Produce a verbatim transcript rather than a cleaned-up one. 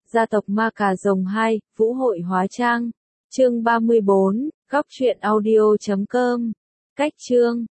Gia tộc Ma Cà Rồng hai, Vũ hội hóa trang. Chương ba mươi bốn, góc truyện audio chấm com. Cách chương